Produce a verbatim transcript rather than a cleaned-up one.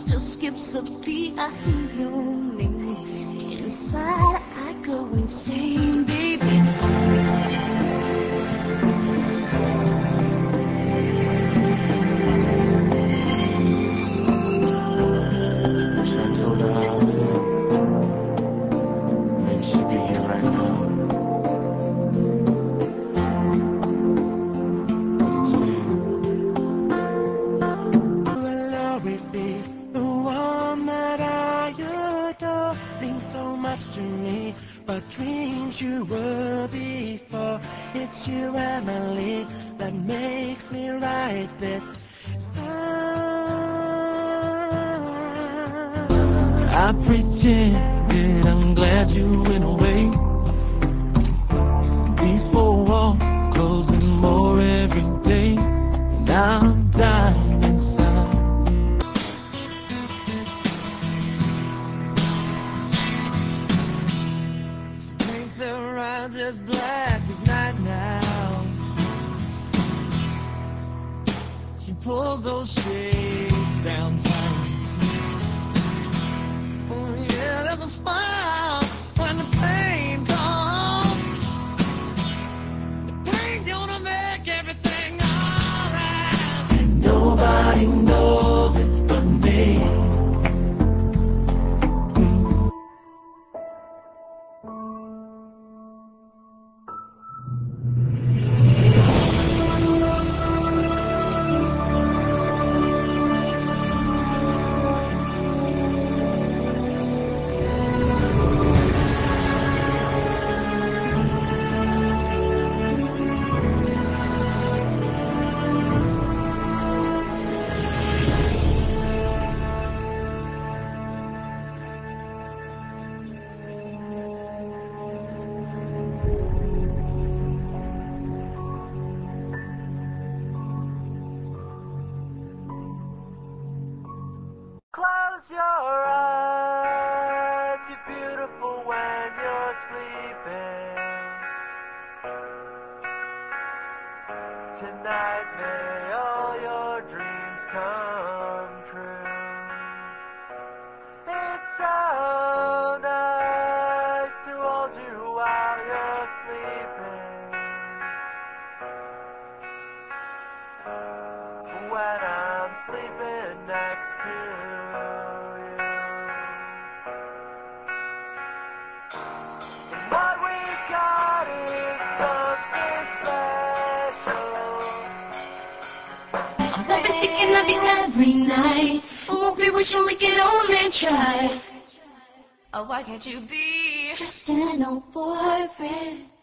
still skips a beat. I hear your name. Inside I go insane, baby. Wish I told her how I feel. Maybe she'd be here right now. But instead, you will always be the one that I adore. Means so much to me, but dreams you were before. It's you, Emily, that makes me write this song. I pretended I'm glad you went away. These four walls closing more every day, and I'm dying inside. She paints her eyes as black as night now. She pulls those shades down tight. Oh yeah, there's a smile when the pain comes. The pain gonna make everything alright. And nobody knows it but me. Close your eyes, you're beautiful when you're sleeping. Tonight may all your dreams come true. It's so nice to hold you while you're sleeping. When I'm sleeping next to you. And what we've got is something special. I won't be thinking of you every night. I won't be wishing we could only try. Oh, why can't you be Just an old boyfriend?